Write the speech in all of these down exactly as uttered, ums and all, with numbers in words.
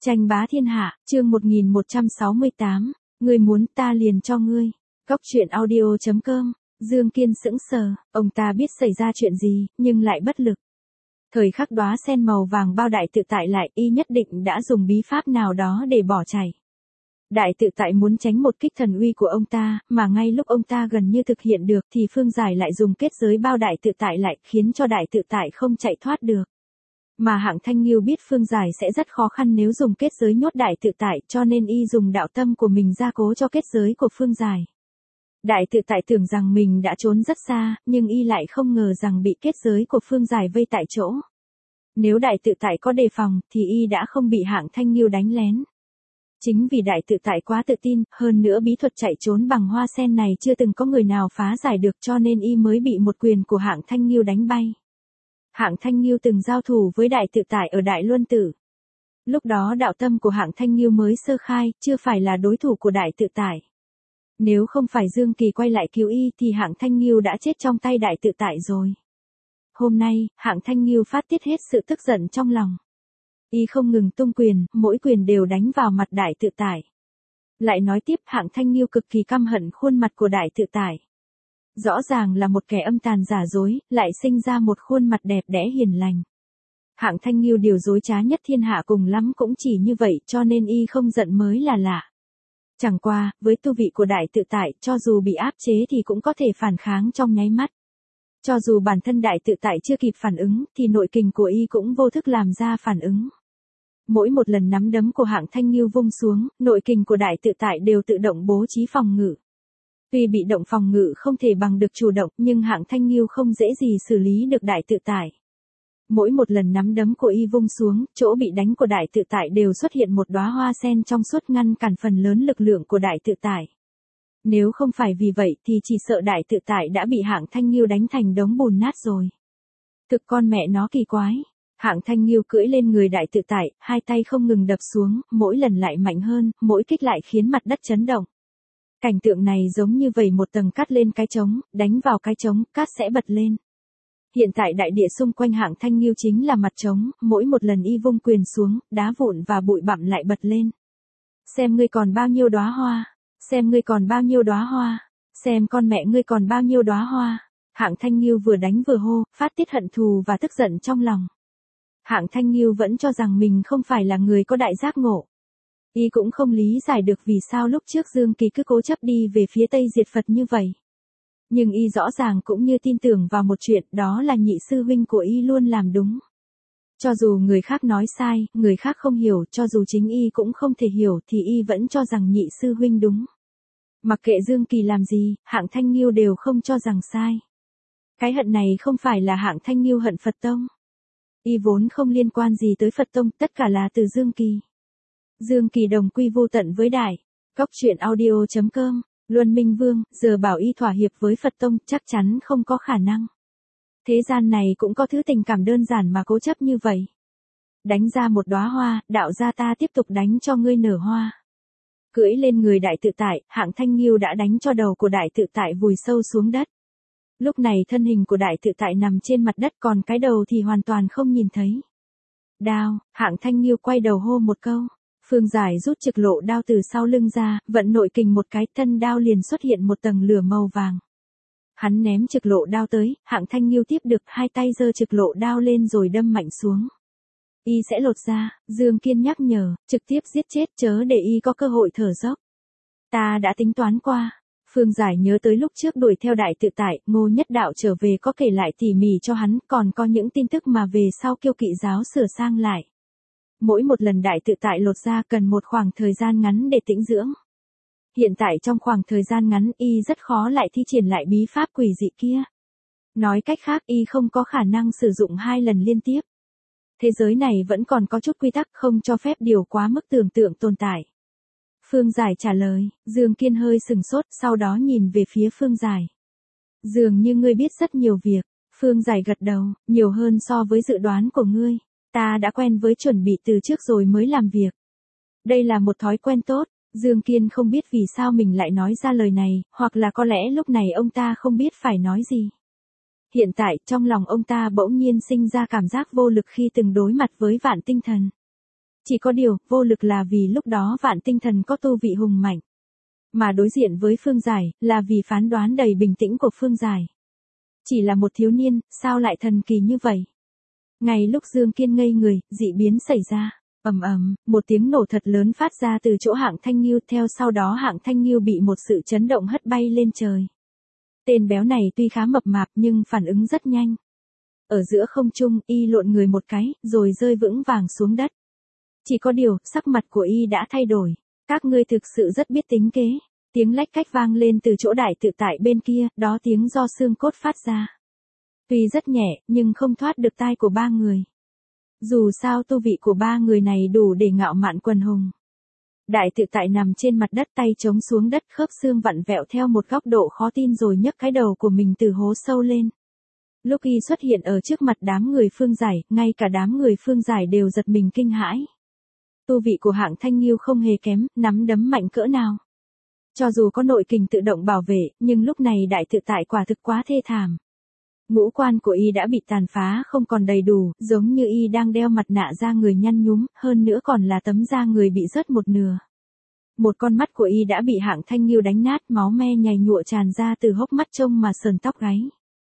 Tranh bá thiên hạ, chương một nghìn một trăm sáu mươi tám, ngươi muốn ta liền cho ngươi. Cóc truyện audio chấm com, Dương Kiên sững sờ, ông ta biết xảy ra chuyện gì, nhưng lại bất lực. Thời khắc đóa sen màu vàng bao đại tự tại lại, y nhất định đã dùng bí pháp nào đó để bỏ chạy. Đại tự tại muốn tránh một kích thần uy của ông ta, mà ngay lúc ông ta gần như thực hiện được thì Phương Giải lại dùng kết giới bao đại tự tại lại, khiến cho đại tự tại không chạy thoát được. Mà Hạng Thanh Nghiêu biết Phương Giải sẽ rất khó khăn nếu dùng kết giới nhốt đại tự tại, cho nên y dùng đạo tâm của mình gia cố cho kết giới của Phương Giải. Đại tự tại tưởng rằng mình đã trốn rất xa, nhưng y lại không ngờ rằng bị kết giới của Phương Giải vây tại chỗ. Nếu đại tự tại có đề phòng, thì y đã không bị Hạng Thanh Nghiêu đánh lén. Chính vì đại tự tại quá tự tin, hơn nữa bí thuật chạy trốn bằng hoa sen này chưa từng có người nào phá giải được, cho nên y mới bị một quyền của Hạng Thanh Nghiêu đánh bay. Hạng Thanh Nghiêu từng giao thủ với đại tự tại ở Đại Luân Tử. Lúc đó đạo tâm của Hạng Thanh Nghiêu mới sơ khai, chưa phải là đối thủ của đại tự tại. Nếu không phải Dương Kỳ quay lại cứu y thì Hạng Thanh Nghiêu đã chết trong tay đại tự tại rồi. Hôm nay, Hạng Thanh Nghiêu phát tiết hết sự tức giận trong lòng. Y không ngừng tung quyền, mỗi quyền đều đánh vào mặt đại tự tại. Lại nói tiếp, Hạng Thanh Nghiêu cực kỳ căm hận khuôn mặt của đại tự tại. Rõ ràng là một kẻ âm tàn giả dối, lại sinh ra một khuôn mặt đẹp đẽ hiền lành. Hạng Thanh Nghiêu điều dối trá nhất thiên hạ cùng lắm cũng chỉ như vậy, cho nên y không giận mới là lạ. Chẳng qua, với tu vị của đại tự tại, cho dù bị áp chế thì cũng có thể phản kháng trong nháy mắt. Cho dù bản thân đại tự tại chưa kịp phản ứng, thì nội kình của y cũng vô thức làm ra phản ứng. Mỗi một lần nắm đấm của Hạng Thanh Nghiêu vung xuống, nội kình của đại tự tại đều tự động bố trí phòng ngự. Tuy bị động phòng ngự không thể bằng được chủ động, nhưng Hạng Thanh Nghiêu không dễ gì xử lý được đại tự tại. Mỗi một lần nắm đấm của y vung xuống, chỗ bị đánh của đại tự tại đều xuất hiện một đóa hoa sen trong suốt ngăn cản phần lớn lực lượng của đại tự tại. Nếu không phải vì vậy thì chỉ sợ đại tự tại đã bị Hạng Thanh Nghiêu đánh thành đống bùn nát rồi. Thực con mẹ nó kỳ quái. Hạng Thanh Nghiêu cưỡi lên người đại tự tại, hai tay không ngừng đập xuống, mỗi lần lại mạnh hơn, mỗi kích lại khiến mặt đất chấn động. Cảnh tượng này giống như vẩy một tầng cát lên cái trống, đánh vào cái trống, cát sẽ bật lên. Hiện tại đại địa xung quanh Hạng Thanh Nghiêu chính là mặt trống, mỗi một lần y vung quyền xuống, đá vụn và bụi bặm lại bật lên. Xem ngươi còn bao nhiêu đóa hoa, xem ngươi còn bao nhiêu đóa hoa, xem con mẹ ngươi còn bao nhiêu đóa hoa. Hạng Thanh Nghiêu vừa đánh vừa hô, phát tiết hận thù và tức giận trong lòng. Hạng Thanh Nghiêu vẫn cho rằng mình không phải là người có đại giác ngộ. Y cũng không lý giải được vì sao lúc trước Dương Kỳ cứ cố chấp đi về phía Tây diệt Phật như vậy. Nhưng y rõ ràng cũng như tin tưởng vào một chuyện, đó là nhị sư huynh của y luôn làm đúng. Cho dù người khác nói sai, người khác không hiểu, cho dù chính y cũng không thể hiểu thì y vẫn cho rằng nhị sư huynh đúng. Mặc kệ Dương Kỳ làm gì, Hạng Thanh Nghiêu đều không cho rằng sai. Cái hận này không phải là Hạng Thanh Nghiêu hận Phật Tông. Y vốn không liên quan gì tới Phật Tông, tất cả là từ Dương Kỳ. Dương Kỳ đồng quy vô tận với đại. Cóc truyện audio chấm com, Luân Minh Vương, giờ bảo y thỏa hiệp với Phật Tông chắc chắn không có khả năng. Thế gian này cũng có thứ tình cảm đơn giản mà cố chấp như vậy. Đánh ra một đóa hoa, đạo gia ta tiếp tục đánh cho ngươi nở hoa. Cưỡi lên người đại tự tại, Hạng Thanh Nghiêu đã đánh cho đầu của đại tự tại vùi sâu xuống đất. Lúc này thân hình của đại tự tại nằm trên mặt đất, còn cái đầu thì hoàn toàn không nhìn thấy. Đao, Hạng Thanh Nghiêu quay đầu hô một câu. Phương Giải rút trực lộ đao từ sau lưng ra, vận nội kình một cái, thân đao liền xuất hiện một tầng lửa màu vàng. Hắn ném trực lộ đao tới, Hạng Thanh Nghiêu tiếp được, hai tay giơ trực lộ đao lên rồi đâm mạnh xuống. Y sẽ lột ra, Dương Kiên nhắc nhở, trực tiếp giết chết, chớ để y có cơ hội thở dốc. Ta đã tính toán qua. Phương Giải nhớ tới lúc trước đuổi theo đại tự tại, Ngô Nhất Đạo trở về có kể lại tỉ mỉ cho hắn, còn có những tin tức mà về sau Kiêu Kỵ giáo sửa sang lại. Mỗi một lần đại tự tại lột ra cần một khoảng thời gian ngắn để tĩnh dưỡng. Hiện tại trong khoảng thời gian ngắn y rất khó lại thi triển lại bí pháp quỷ dị kia. Nói cách khác y không có khả năng sử dụng hai lần liên tiếp. Thế giới này vẫn còn có chút quy tắc không cho phép điều quá mức tưởng tượng tồn tại. Phương Giải trả lời, Dương Kiên hơi sừng sốt, sau đó nhìn về phía Phương Giải. Dường như ngươi biết rất nhiều việc. Phương Giải gật đầu, nhiều hơn so với dự đoán của ngươi. Ta đã quen với chuẩn bị từ trước rồi mới làm việc. Đây là một thói quen tốt. Dương Kiên không biết vì sao mình lại nói ra lời này, hoặc là có lẽ lúc này ông ta không biết phải nói gì. Hiện tại, trong lòng ông ta bỗng nhiên sinh ra cảm giác vô lực khi từng đối mặt với Vạn Tinh Thần. Chỉ có điều, vô lực là vì lúc đó Vạn Tinh Thần có tu vị hùng mạnh. Mà đối diện với Phương Giải, là vì phán đoán đầy bình tĩnh của Phương Giải. Chỉ là một thiếu niên, sao lại thần kỳ như vậy? Ngay lúc Dương Kiên ngây người, dị biến xảy ra. Ầm ầm, một tiếng nổ thật lớn phát ra từ chỗ Hạng Thanh Nghiêu, theo sau đó Hạng Thanh Nghiêu bị một sự chấn động hất bay lên trời. Tên béo này tuy khá mập mạp nhưng phản ứng rất nhanh. Ở giữa không trung, y lộn người một cái, rồi rơi vững vàng xuống đất. Chỉ có điều, sắc mặt của y đã thay đổi. Các ngươi thực sự rất biết tính kế. Tiếng lách cách vang lên từ chỗ đại tự tại bên kia, đó tiếng do xương cốt phát ra. Tuy rất nhẹ, nhưng không thoát được tai của ba người. Dù sao tu vị của ba người này đủ để ngạo mạn quần hùng. Đại tự tại nằm trên mặt đất, tay chống xuống đất, khớp xương vặn vẹo theo một góc độ khó tin, rồi nhấc cái đầu của mình từ hố sâu lên. Lúc y xuất hiện ở trước mặt đám người Phương Giải, ngay cả đám người Phương Giải đều giật mình kinh hãi. Tu vị của Hạng Thanh Nghiêu không hề kém, nắm đấm mạnh cỡ nào. Cho dù có nội kình tự động bảo vệ, nhưng lúc này đại tự tại quả thực quá thê thảm. Ngũ quan của y đã bị tàn phá không còn đầy đủ, giống như y đang đeo mặt nạ da người nhăn nhúm, hơn nữa còn là tấm da người bị rớt một nửa. Một con mắt của y đã bị Hạng Thanh Nghiêu đánh nát, máu me nhầy nhụa tràn ra từ hốc mắt trông mà sờn tóc gáy.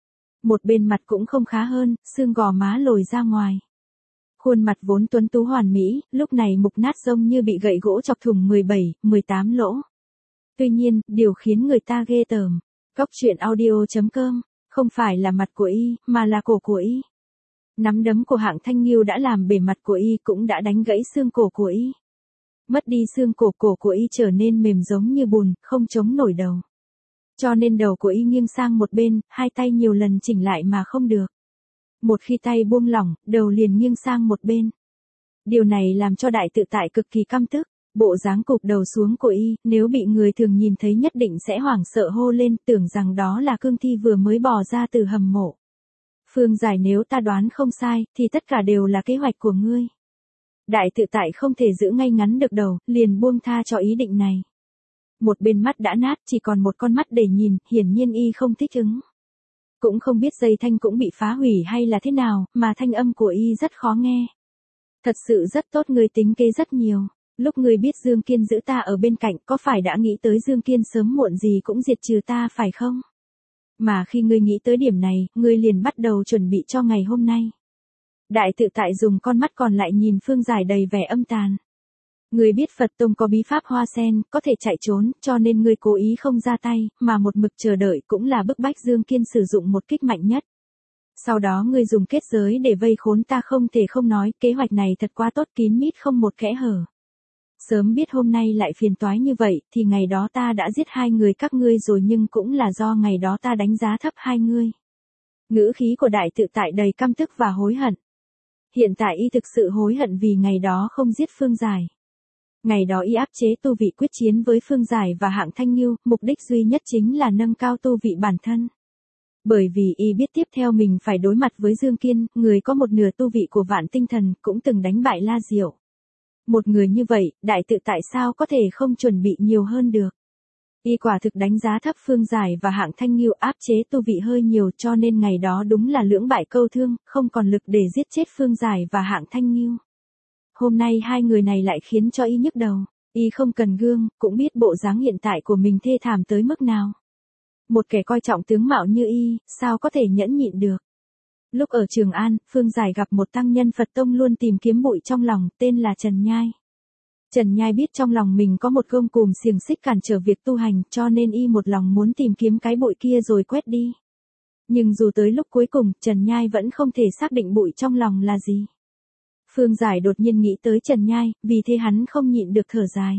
Một bên mặt cũng không khá hơn, xương gò má lồi ra ngoài. Khuôn mặt vốn tuấn tú hoàn mỹ, lúc này mục nát giống như bị gậy gỗ chọc thủng mười bảy, mười tám lỗ. Tuy nhiên, điều khiến người ta ghê tởm, Góc truyện audio chấm com, không phải là mặt của y, mà là cổ của y. Nắm đấm của Hạng Thanh Nghiêu đã làm bề mặt của y, cũng đã đánh gãy xương cổ của y. Mất đi xương cổ, cổ của y trở nên mềm giống như bùn, không chống nổi đầu. Cho nên đầu của y nghiêng sang một bên, hai tay nhiều lần chỉnh lại mà không được. Một khi tay buông lỏng, đầu liền nghiêng sang một bên. Điều này làm cho đại tự tại cực kỳ căm tức. Bộ dáng cụp đầu xuống của y, nếu bị người thường nhìn thấy nhất định sẽ hoảng sợ hô lên, tưởng rằng đó là cương thi vừa mới bò ra từ hầm mộ. Phương Giải, nếu ta đoán không sai, thì tất cả đều là kế hoạch của ngươi. Đại tự tại không thể giữ ngay ngắn được đầu, liền buông tha cho ý định này. Một bên mắt đã nát, chỉ còn một con mắt để nhìn, hiển nhiên y không thích ứng. Cũng không biết dây thanh cũng bị phá hủy hay là thế nào, mà thanh âm của y rất khó nghe. Thật sự rất tốt, ngươi tính kế rất nhiều. Lúc ngươi biết Dương Kiên giữ ta ở bên cạnh, có phải đã nghĩ tới Dương Kiên sớm muộn gì cũng diệt trừ ta phải không? Mà khi ngươi nghĩ tới điểm này, ngươi liền bắt đầu chuẩn bị cho ngày hôm nay. Đại tự tại dùng con mắt còn lại nhìn Phương Giải đầy vẻ âm tàn. Ngươi biết Phật Tông có bí pháp hoa sen, có thể chạy trốn, cho nên ngươi cố ý không ra tay, mà một mực chờ đợi, cũng là bức bách Dương Kiên sử dụng một kích mạnh nhất. Sau đó ngươi dùng kết giới để vây khốn ta, không thể không nói, kế hoạch này thật quá tốt, kín mít không một kẽ hở. Sớm biết hôm nay lại phiền toái như vậy, thì ngày đó ta đã giết hai người các ngươi rồi, nhưng cũng là do ngày đó ta đánh giá thấp hai ngươi. Ngữ khí của đại tự tại đầy căm tức và hối hận. Hiện tại y thực sự hối hận vì ngày đó không giết Phương Giải. Ngày đó y áp chế tu vị quyết chiến với Phương Giải và Hạng Thanh Nghiêu, mục đích duy nhất chính là nâng cao tu vị bản thân. Bởi vì y biết tiếp theo mình phải đối mặt với Dương Kiên, người có một nửa tu vị của Vạn Tinh Thần, cũng từng đánh bại La Diệu. Một người như vậy, đại tự tại sao có thể không chuẩn bị nhiều hơn được. Y quả thực đánh giá thấp Phương Giải và Hạng Thanh Nghiêu, áp chế tu vị hơi nhiều, cho nên ngày đó đúng là lưỡng bại câu thương, không còn lực để giết chết Phương Giải và Hạng Thanh Nghiêu. Hôm nay hai người này lại khiến cho y nhức đầu. Y không cần gương, cũng biết bộ dáng hiện tại của mình thê thảm tới mức nào. Một kẻ coi trọng tướng mạo như y, sao có thể nhẫn nhịn được. Lúc ở Trường An, Phương Giải gặp một tăng nhân Phật Tông luôn tìm kiếm bụi trong lòng, tên là Trần Nhai. Trần Nhai biết trong lòng mình có một gông cùm xiềng xích cản trở việc tu hành, cho nên y một lòng muốn tìm kiếm cái bụi kia rồi quét đi. Nhưng dù tới lúc cuối cùng, Trần Nhai vẫn không thể xác định bụi trong lòng là gì. Phương Giải đột nhiên nghĩ tới Trần Nhai, vì thế hắn không nhịn được thở dài.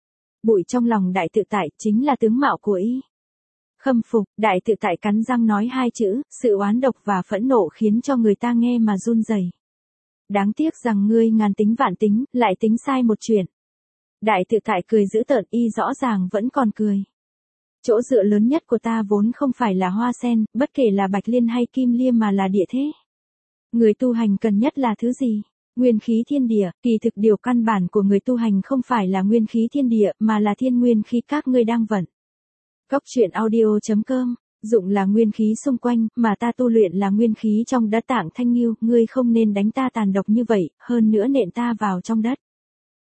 Bụi trong lòng đại tự tại chính là tướng mạo của y. Khâm phục, đại tự tại cắn răng nói hai chữ, sự oán độc và phẫn nộ khiến cho người ta nghe mà run rẩy. Đáng tiếc rằng ngươi ngàn tính vạn tính, lại tính sai một chuyện. Đại tự tại cười dữ tợn, y rõ ràng vẫn còn cười. Chỗ dựa lớn nhất của ta vốn không phải là hoa sen, bất kể là bạch liên hay kim liêm, mà là địa thế. Người tu hành cần nhất là thứ gì? Nguyên khí thiên địa. Kỳ thực điều căn bản của người tu hành không phải là nguyên khí thiên địa, mà là thiên nguyên khí các ngươi đang vận. Góc truyện audio chấm com, dụng là nguyên khí xung quanh, mà ta tu luyện là nguyên khí trong đất. Tạng Thanh Nghiêu, ngươi không nên đánh ta tàn độc như vậy, hơn nữa nện ta vào trong đất.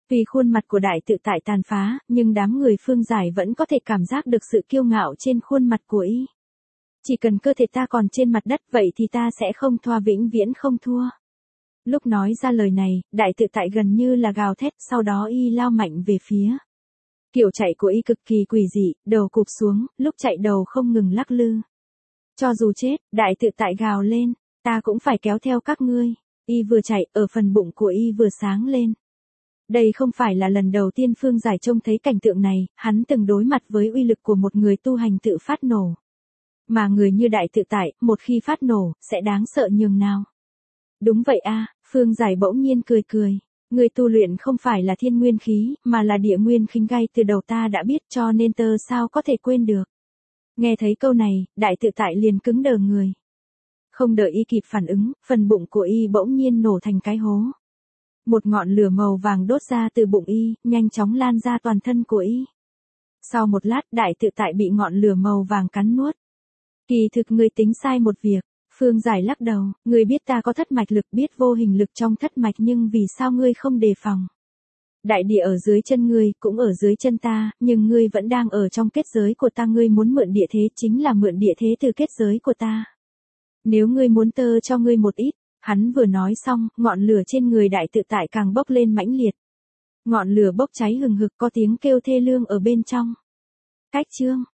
Vì khuôn mặt của đại tự tại tàn phá, nhưng đám người Phương Giải vẫn có thể cảm giác được sự kiêu ngạo trên khuôn mặt của y. Chỉ cần cơ thể ta còn trên mặt đất vậy thì ta sẽ không thua, vĩnh viễn không thua. Lúc nói ra lời này, đại tự tại gần như là gào thét, sau đó y lao mạnh về phía. Kiểu chạy của y cực kỳ quỷ dị, đầu cụp xuống, lúc chạy đầu không ngừng lắc lư. Cho dù chết, đại tự tại gào lên, ta cũng phải kéo theo các ngươi. Y vừa chạy, ở phần bụng của y vừa sáng lên. Đây không phải là lần đầu tiên Phương Giải trông thấy cảnh tượng này, hắn từng đối mặt với uy lực của một người tu hành tự phát nổ. Mà người như đại tự tại, một khi phát nổ, sẽ đáng sợ nhường nào. Đúng vậy a, Phương Giải bỗng nhiên cười cười. Người tu luyện không phải là thiên nguyên khí, mà là địa nguyên khinh gai, từ đầu ta đã biết, cho nên tơ sao có thể quên được. Nghe thấy câu này, đại tự tại liền cứng đờ người. Không đợi y kịp phản ứng, phần bụng của y bỗng nhiên nổ thành cái hố. Một ngọn lửa màu vàng đốt ra từ bụng y, nhanh chóng lan ra toàn thân của y. Sau một lát, đại tự tại bị ngọn lửa màu vàng cắn nuốt. Kỳ thực ngươi tính sai một việc. Phương Giải lắc đầu, ngươi biết ta có thất mạch lực, biết vô hình lực trong thất mạch, nhưng vì sao ngươi không đề phòng? Đại địa ở dưới chân ngươi, cũng ở dưới chân ta, nhưng ngươi vẫn đang ở trong kết giới của ta, ngươi muốn mượn địa thế chính là mượn địa thế từ kết giới của ta. Nếu ngươi muốn tơ cho ngươi một ít, hắn vừa nói xong, ngọn lửa trên người đại tự tại càng bốc lên mãnh liệt. Ngọn lửa bốc cháy hừng hực, có tiếng kêu thê lương ở bên trong. Cách chương